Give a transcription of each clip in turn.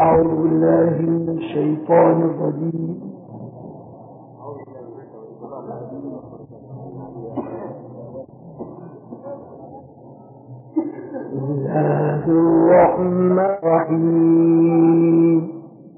أعوذ بالله من الشيطان الرجيم. بسم الله الرحمن الرحيم.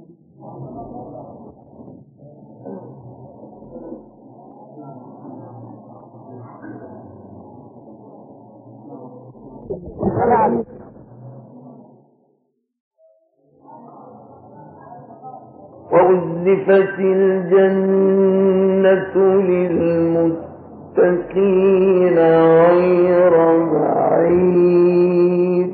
وأزلفت الجنة للمتقين غير بعيد.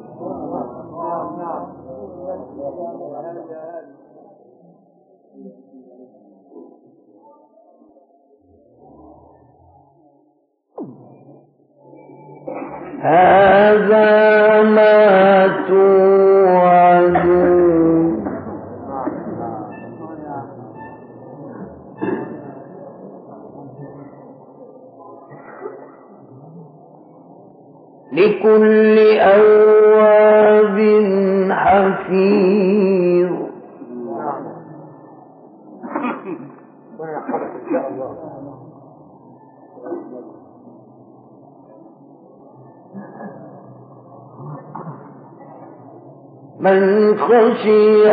هذا ما توعدون. لكل أواب حفيظ. من خشي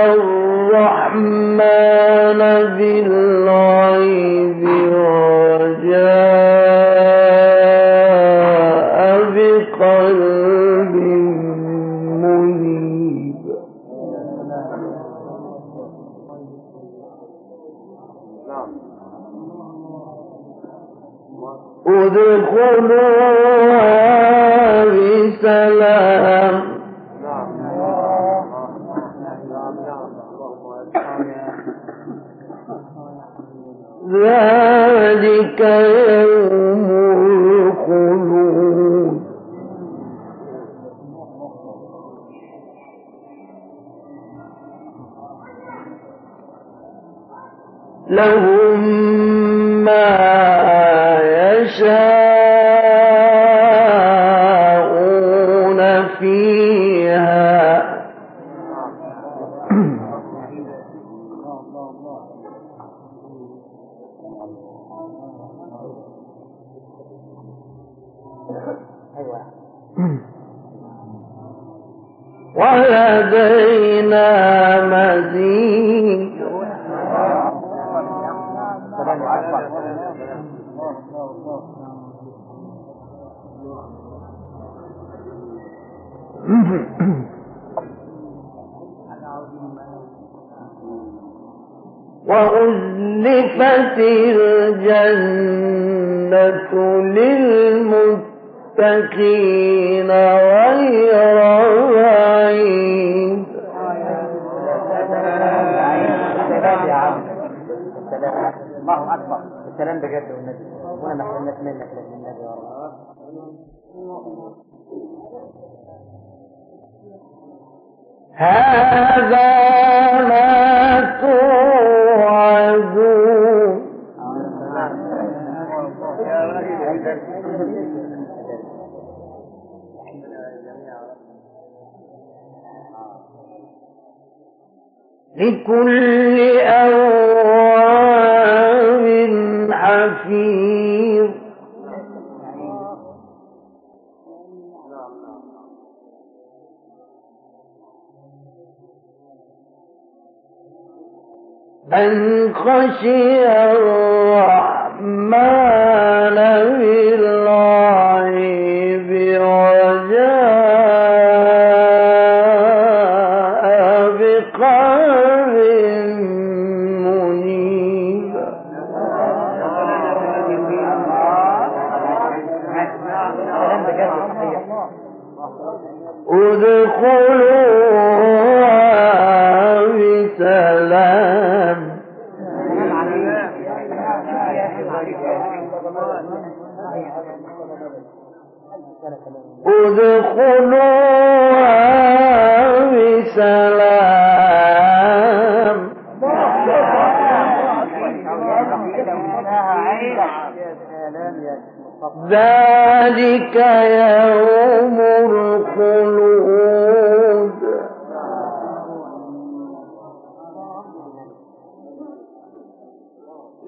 الرحمن بالغيب وجاء بقلب منيب. ادخلوها بسلام. ذلك يوم الخلود. لهم ما يشاءون فيها. ولدينا مزيد. وأزلفت الجنة للمتقين غير بعيد. الله أكبر. السلام بجد والنبي وانا ما حرمت منك للنبي يا رب. هذا ما توعدون. لكل أواب حفيظ. من خشي الرحمن بالغيب وجاء بقلب منيب. ادخلوها بسلام. ادخلوها بسلام. ذلك يوم الخلود.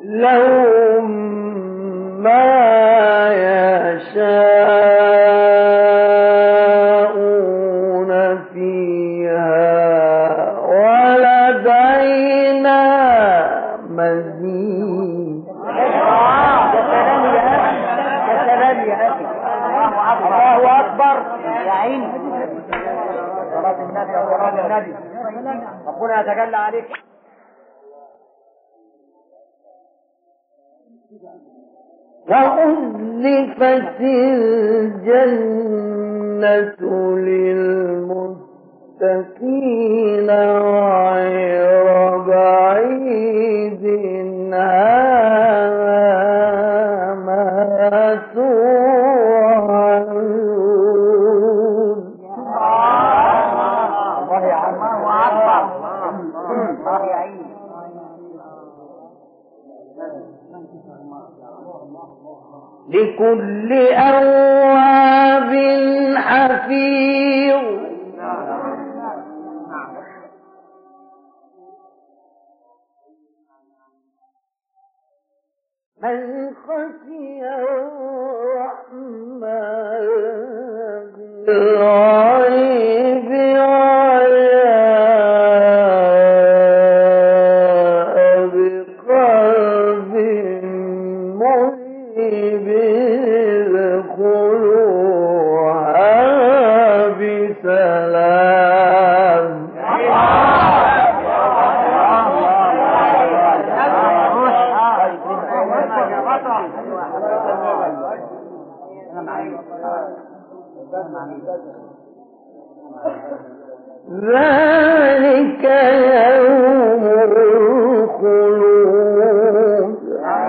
لهم ما يشاءون فيها ولدينا مزيد. يا سلام يا أخي، الله أكبر يا عيني. صلاة النبي وصلاة النبي، ربنا يتجلى عليك. وأزلفت الجنة للمتقين غير بعيد هذا ما توعدون. الله يا عم، الله أكبر، الله يا عيني. لكل أواب حفيظ من خشي الرحمن بالغيب وجاء بقلب منيب ادخلوها بسلام. ذلك يوم الخلود.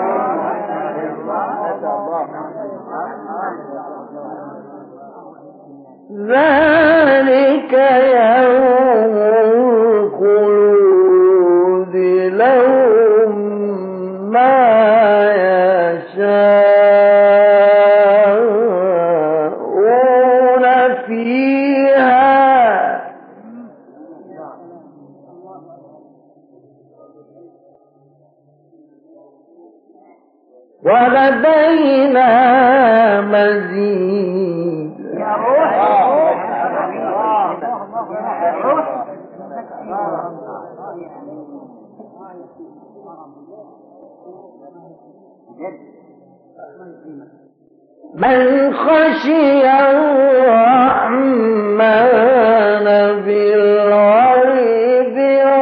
ذلك يوم الخلود لهم ما يشاءون فيها ولدينا مزيد. يا روح من خشي الرحمن بالغيب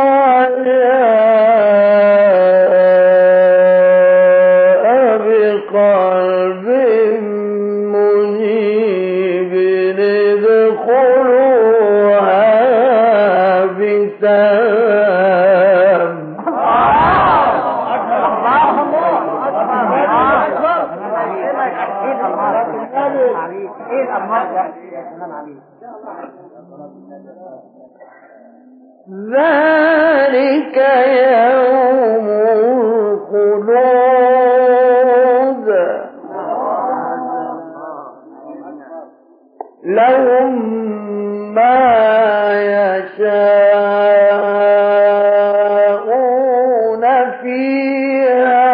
وجاء بقلب منيب ادخلوها بسلام. ذلك يوم الخلود لهم ما يشاءون فيها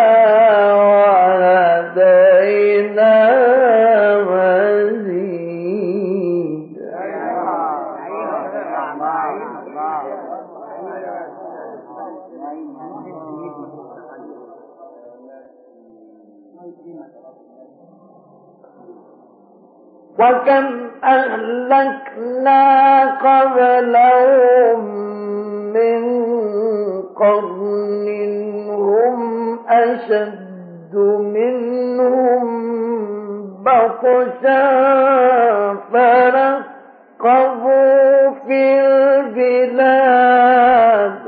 ولدينا مزيد. وكم أهلكنا قبلهم من قرن هم أشد منهم بطشا فرقبوا في البلاد.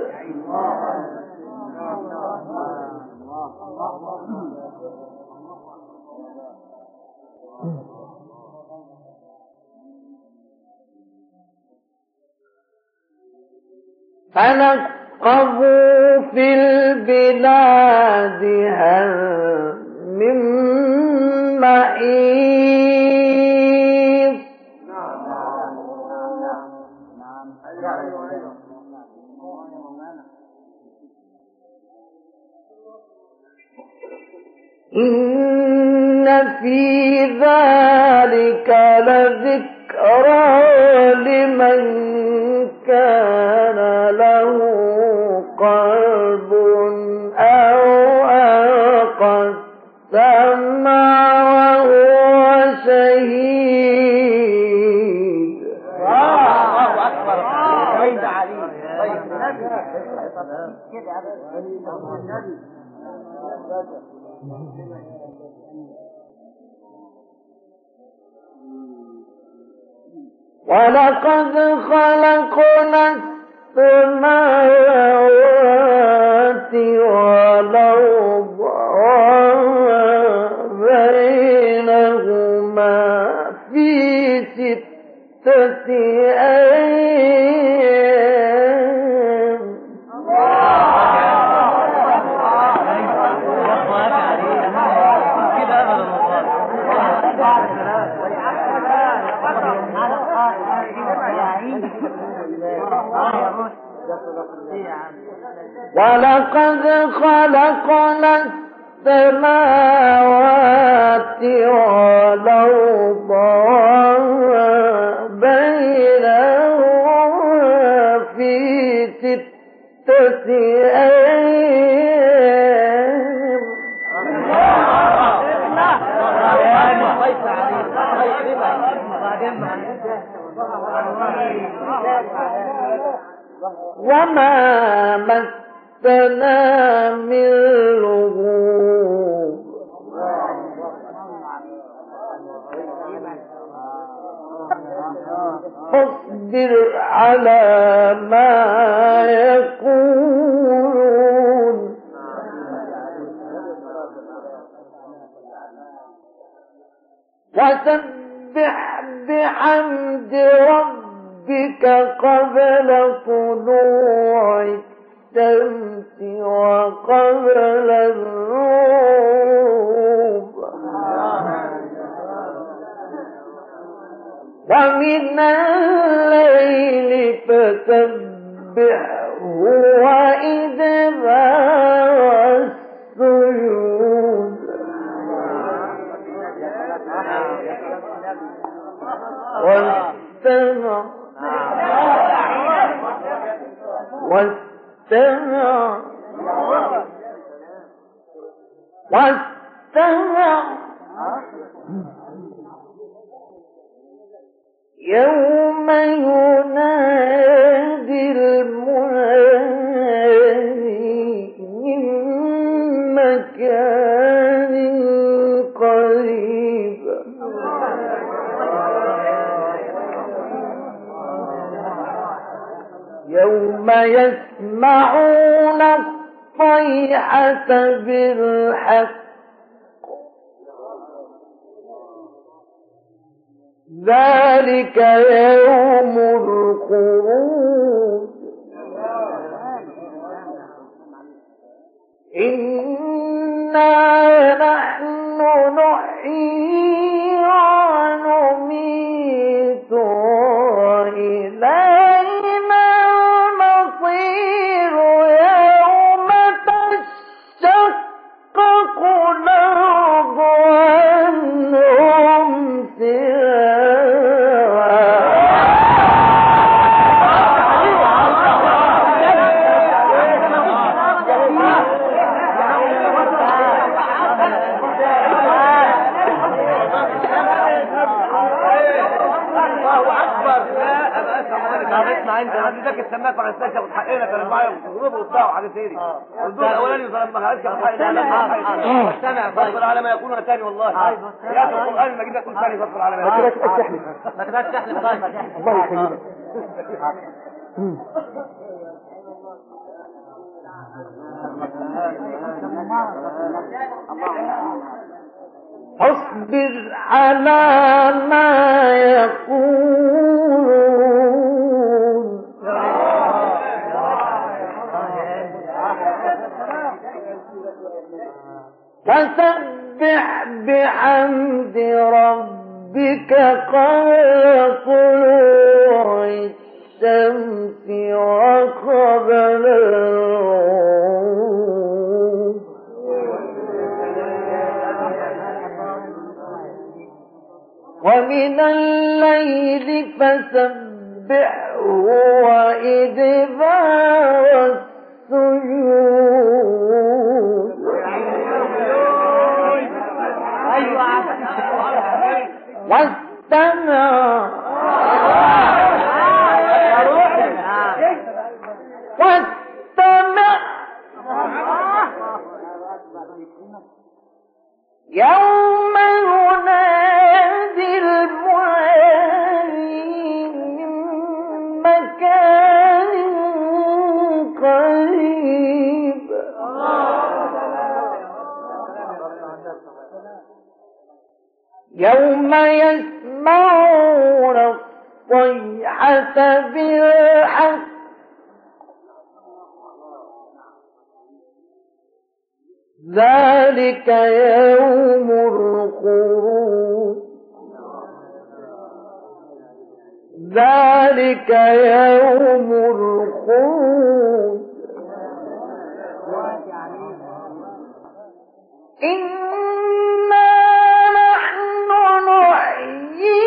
فنقبوا في البلاد هل من محيص. إن في ذلك لذكرى لمن كان له قلب أو ألقى السمع وهو شهيد. الله أكبر. طيب عليك. ولقد خلقنا السماوات والأرض وبينهما في 6 أيام. ولقد خلقنا السماوات والأرض وبينهما في 6 أيام. وما مسنا من لغوب. فاصبر على ما يقولون وسبح بحمد ربك قبل طلوع الشمس وقبل الغروب ومن الليل فسبحه وإدبار السجود. واستمع يوم ينادي المنادي من مكان قريب. يوم يسمعون الصيحة بالحق ذلك يوم الخروج. إنا نحن نحيي ونميت وإلينا المصير. يوم تشقق الأرض عنهم ذاك السماك على الساشه وتحققنا كان معايا وضربه وبتاع وحاجه ثاني. الدور الاولاني ما خدش حقنا. سامع فصل على ما يقولون ثاني والله. يا اخي القران المجيد يقول ثاني فصل على ما يقولون. ما كانش تحلف طيب. الله يخليك. اصبر على ما يقولون فسبح بحمد ربك قبل طلوع الشمس وقبل الغروب فسبحه وإدبار السجود واستمع يوم ينادي المنادي من مكان قريب يوم يسمعون الصيحة بالحق ذلك يوم الخروج ذلك يوم الخروج إنا نحن نحيي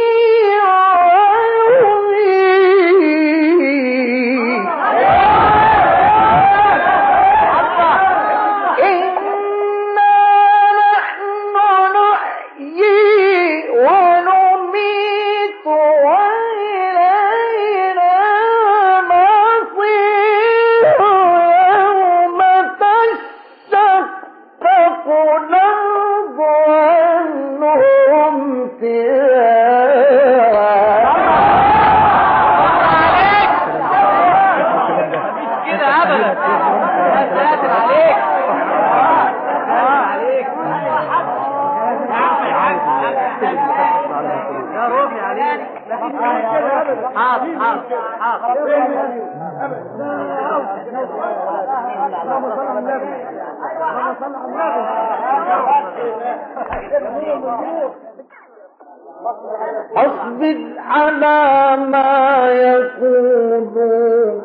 أصبر على ما يقولون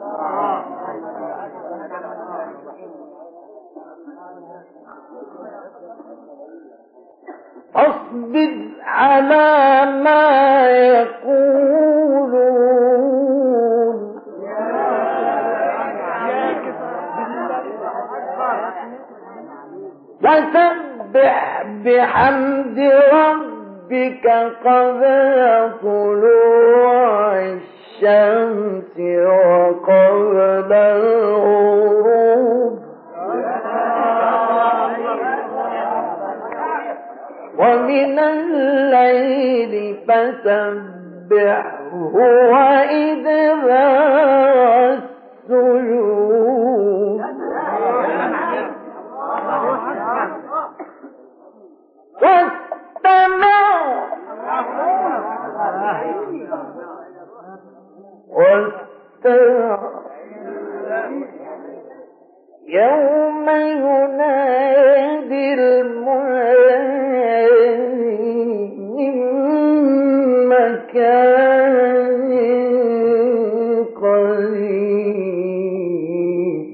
أصبر على ما يقولون وسبح بحمد ربك قبل طلوع الشمس وقبل الغروب ومن الليل فسبحه وإدبار السجود واستمع يوم ينادي المنادي من مكان قريب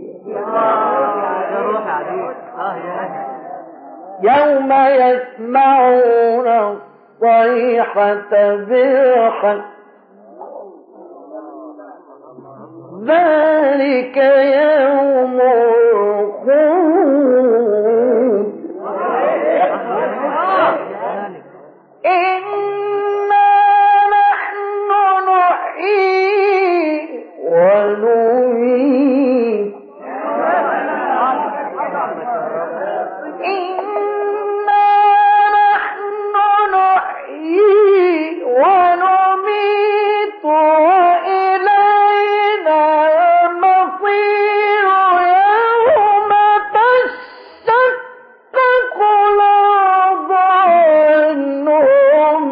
يوم يسمعون الصيحة بالحق ذلك يوم الخروج إنا نحن نحيي ونميت إنا نحن نحيي ونميت وإلينا المصير يوم تشقق الأرض عنهم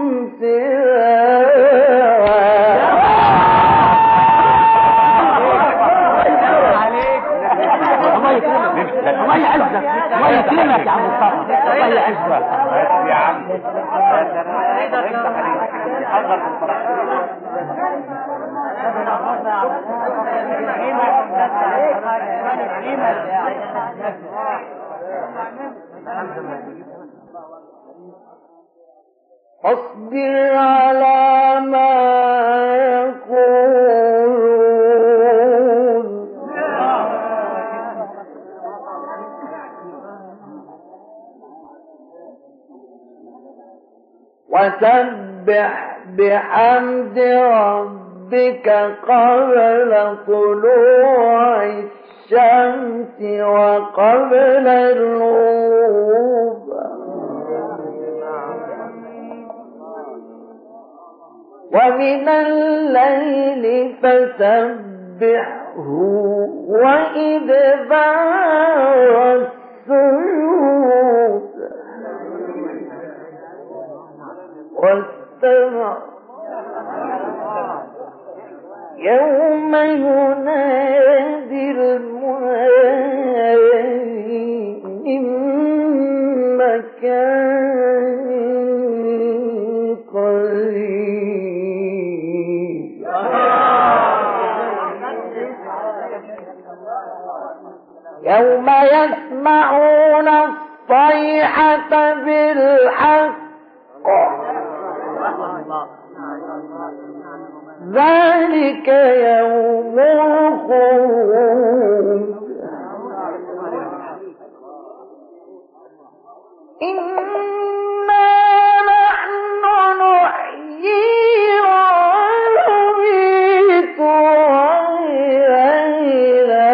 الله يعزك الله يكرمك يا عم مصطفى الله يعزك يا عم اصبر على ما فسبح بحمد ربك قبل طلوع الشمس وقبل الغروب ومن الليل فسبحه وإدبار السجود واستمع يوم ينادي المنادي من مكان قريب يوم يسمعون الصيحة بالحق ذلك يوم الخروج إنا نحن نحيي ونميت وإلينا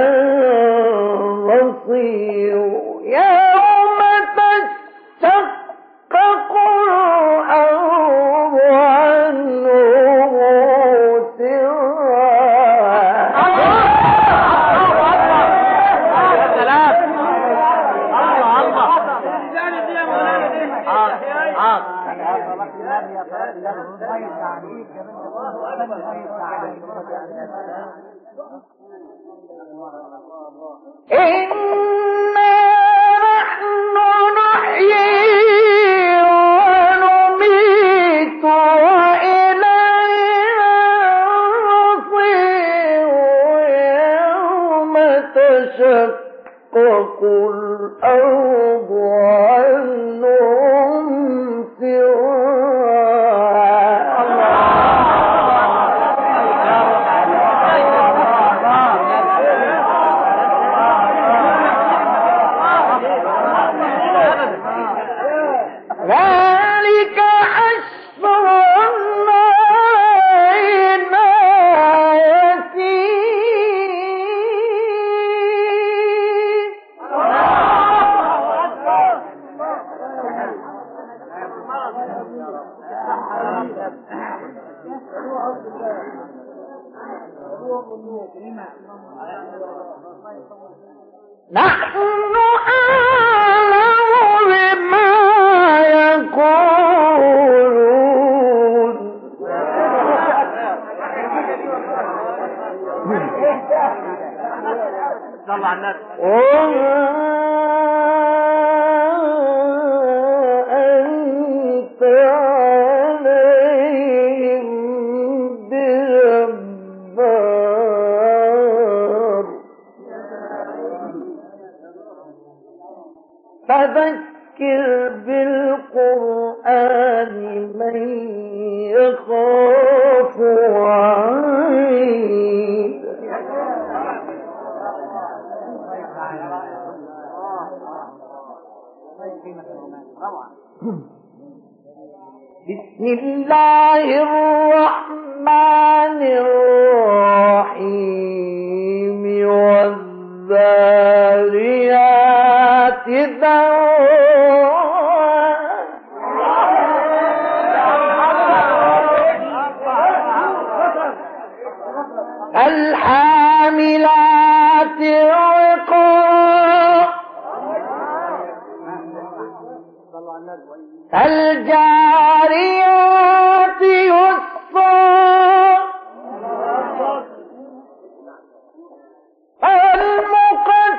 المصير يوم تشقق الأرض عنهم إنا نحن نحيي ونميت وإلينا المصير يوم تشقق الأرض عنهم ذلك حشر علينا يسير نحن أعلم بما يقولون صلى على النبي أنت عليهم بجبار فذكر بالقرآن من يخاف وعيد بسم الله الرحمن الرحيم والذاريات ذروا الحاملات وقرا الجاريات يسرا المقدمات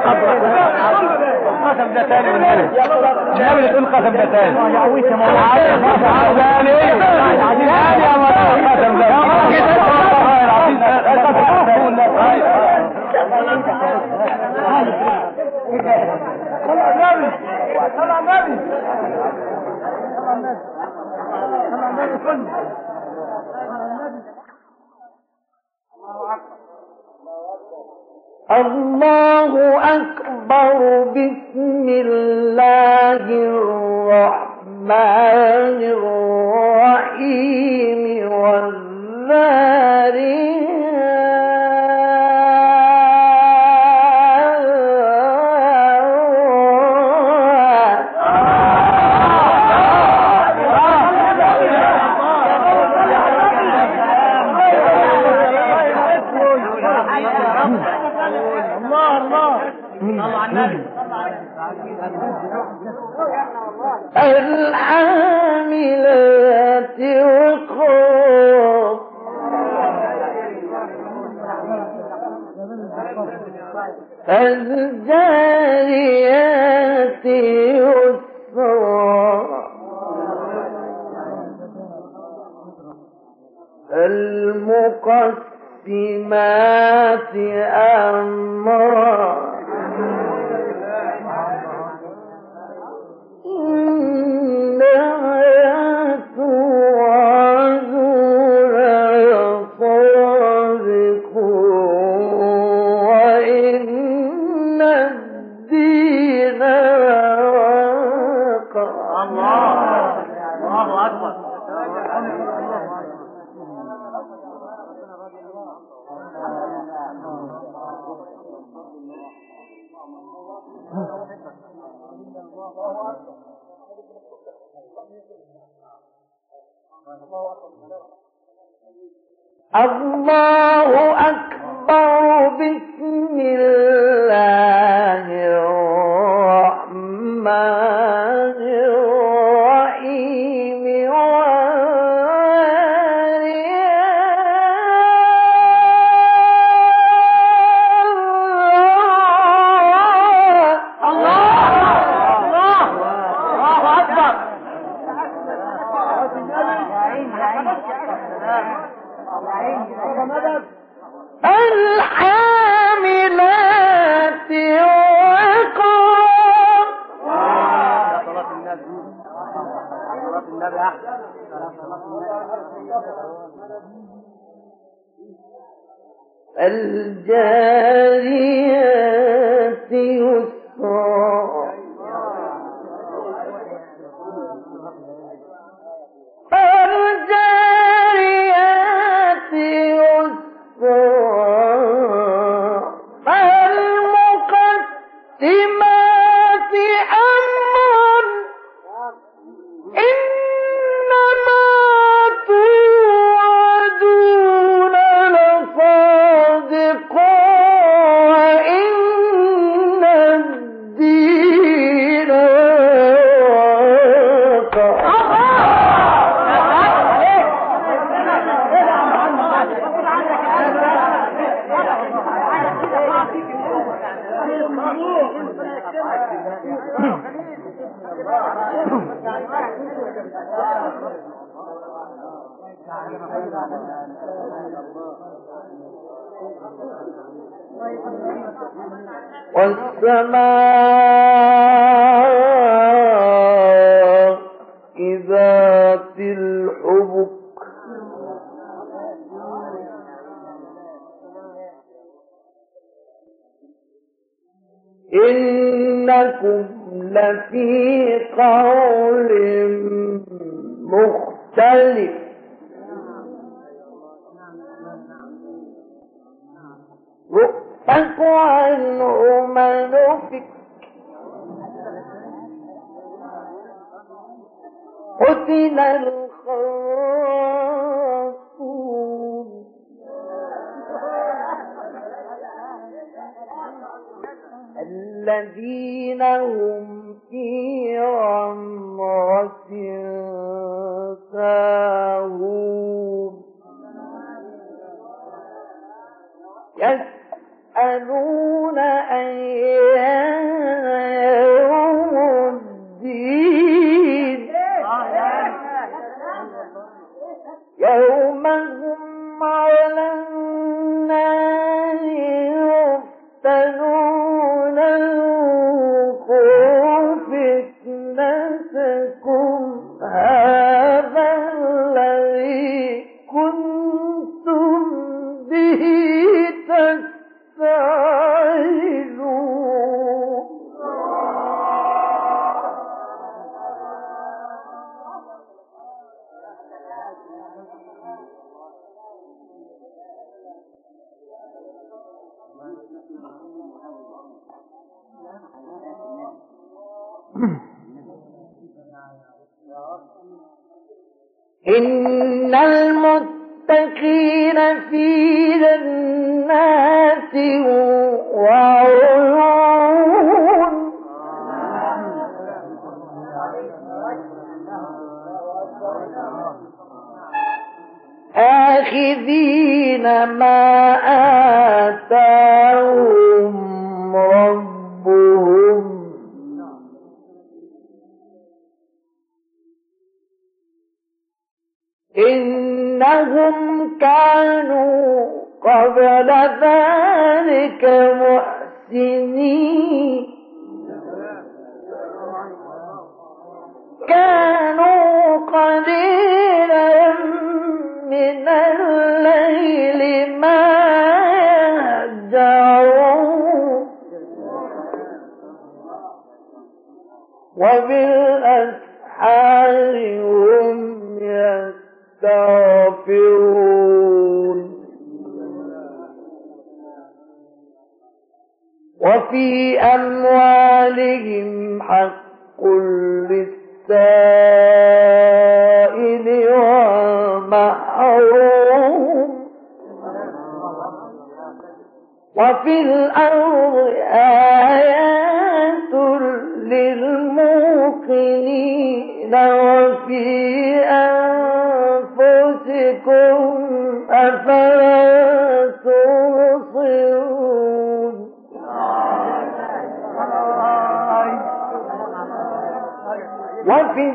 قسم ده تاني والنبي تقول قسم ده تاني الله أكبر. بسم الله الرحمن الرحيم. الحاملات وقرا. الجاريات يسرا. المقسمات أمرا. الله أكبر. بسم الله الرحمن الرحيم. الحاملات وقرا. الجاريات يسرا. الجاريات يسرا. المقسمات أمرا. إنما توعدون لصادق وإن الدين والسماء ذات الحبك. إنكم لفي قول مختلف. يؤفك عنه من أفك. قتل الخراصون. الذين هم في غمرة ساهون. يسألون أيام يوم هم على النار يفتنون ذوقوا فتنتكم هذا الذي كنتم به تستعجلون. إن المتقين في جنات وعيون آخذين ما آتاهم ربهم إنهم كانوا قبل ذلك محسنين كانوا قليلا من الليل ما يهجعون وبالأسحار هم يستغفرون وفي أموالهم حق للسائل والمحروم وفي الأرض آيات للموقنين وفي أنفسكم أفلا تبصرون. وفي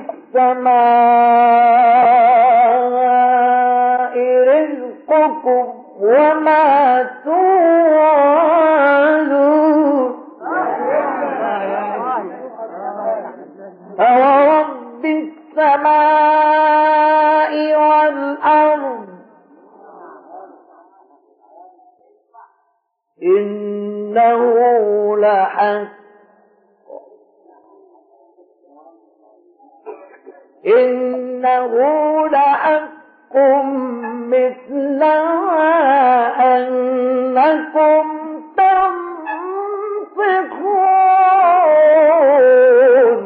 السماء رزقكم وما توعدون فورب السماء والأرض إنه لحق مثل ما أنكم تنطقون.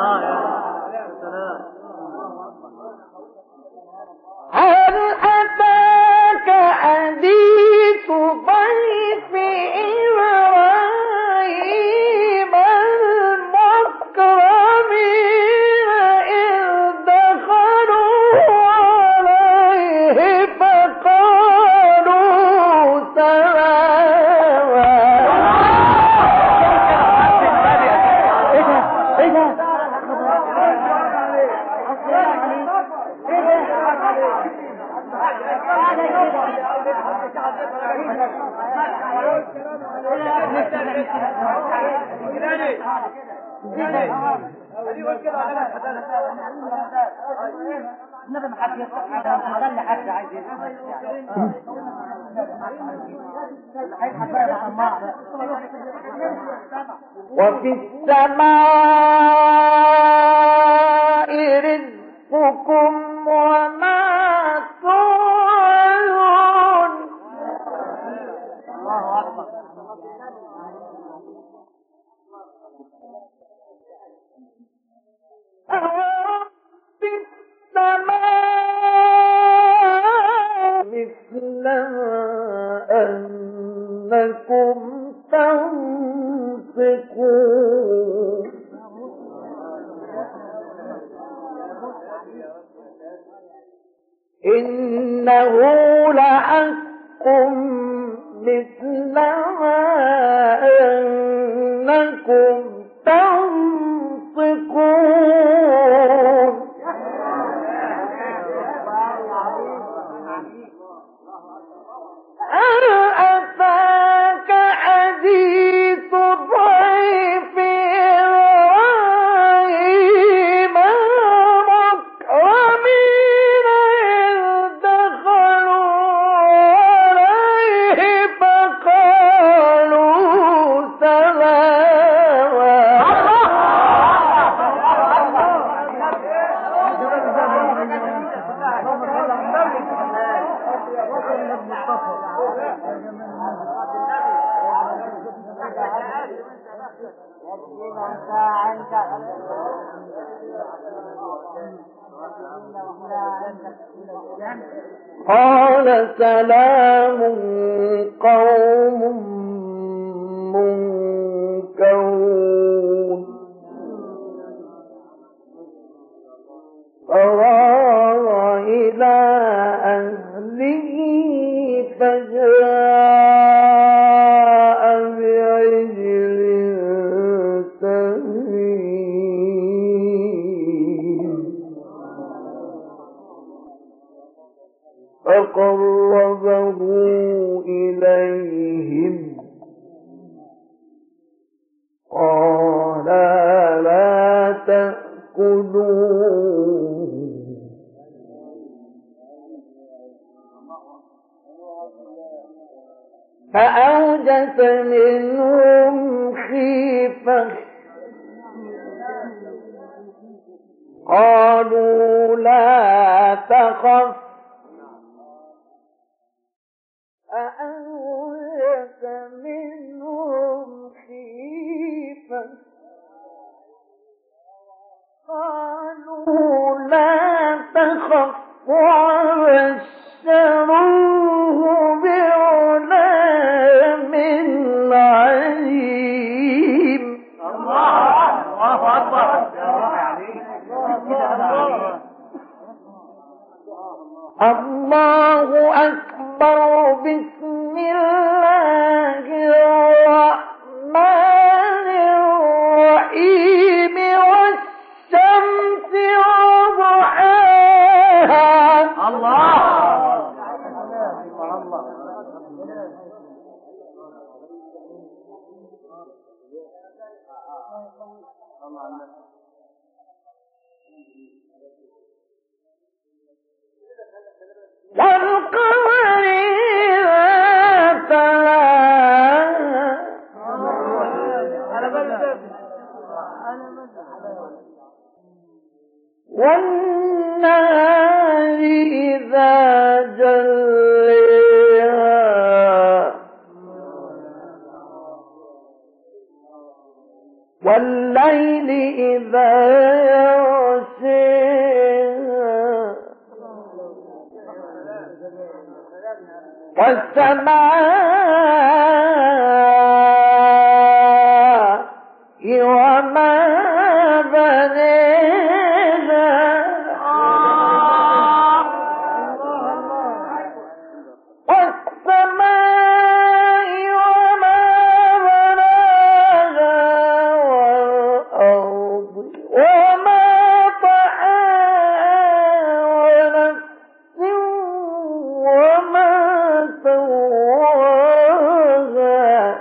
هل أتاك حديث ضيف إبراهيم المكرمين إذ دخلوا عليه فقالوا سلاما. وفي السماء رزقكم وما توعدون. الله أكبر. رب السماء مثل أنكم تنطقون. إنه لحق مثل ما أنكم تنطقون. هل أتاك حديث ضيف إبراهيم المكرمين إذ دخلوا عليه فقالوا قال سلام قوم منكرون فراغ إلى أهله فجاء بعجل سمين فقربه إليهم قال لا تأكلون فأوجس منهم خيفة قالوا لا تخف فأوجس منهم خيفة قالوا لا تخف وبشروه بغلام عليم. الله أكبر. الله أكبر. بسم الله الرحمن الرحيم والشمس وضحاها. الله والقمر إذا تلاها والنهار إذا جليها والليل إذا يغشيها والسماء وما بنيها والسماء وما بناها والأرض وما طحاها ونفس وما سواها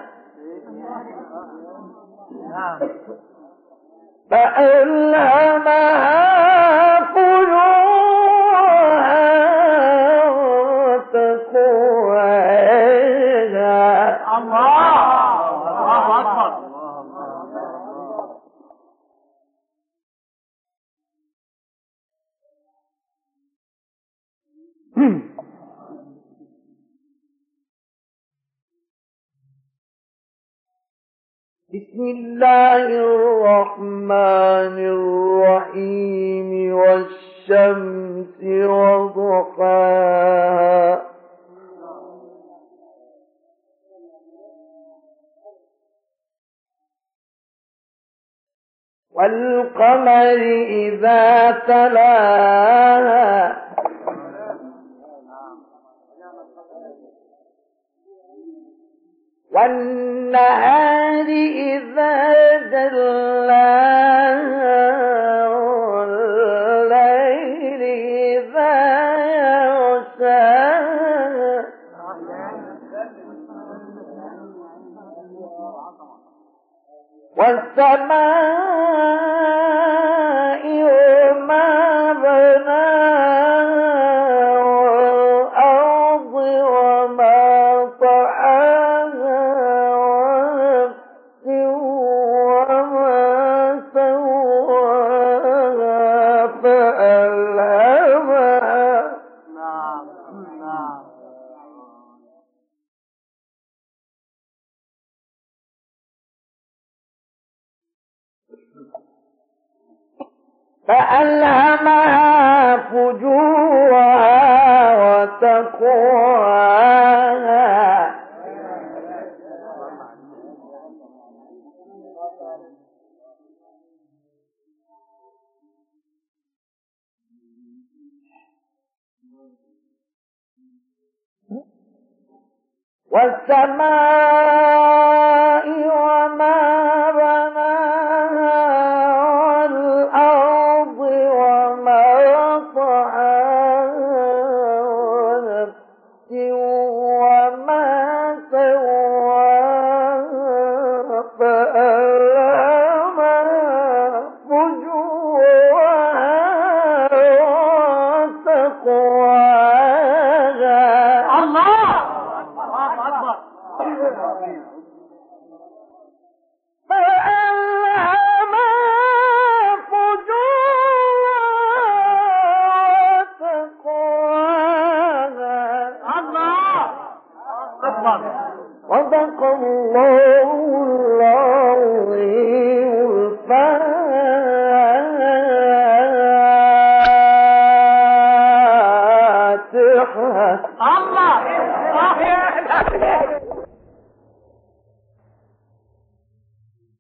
فألهمها فجورها وتقواها. الله أكبر. بسم الله الرحمن الرحيم والشمس وضحاها والقمر إذا تلاها والنهار إذا جلاها والليل إذا يغشاها والسماء وما بناها والأرض وما طحاها ونفس وما سواها فألهمها فألهمها فجورها وتقواها والسماء وما بناها والأرض وما طحاها ونفس وما سواها فألهمها فجورها وتقواها. الله أكبر. فألهمها فجورها وتقواها. الله أكبر. صدق الله العظيم الفاتحة. الله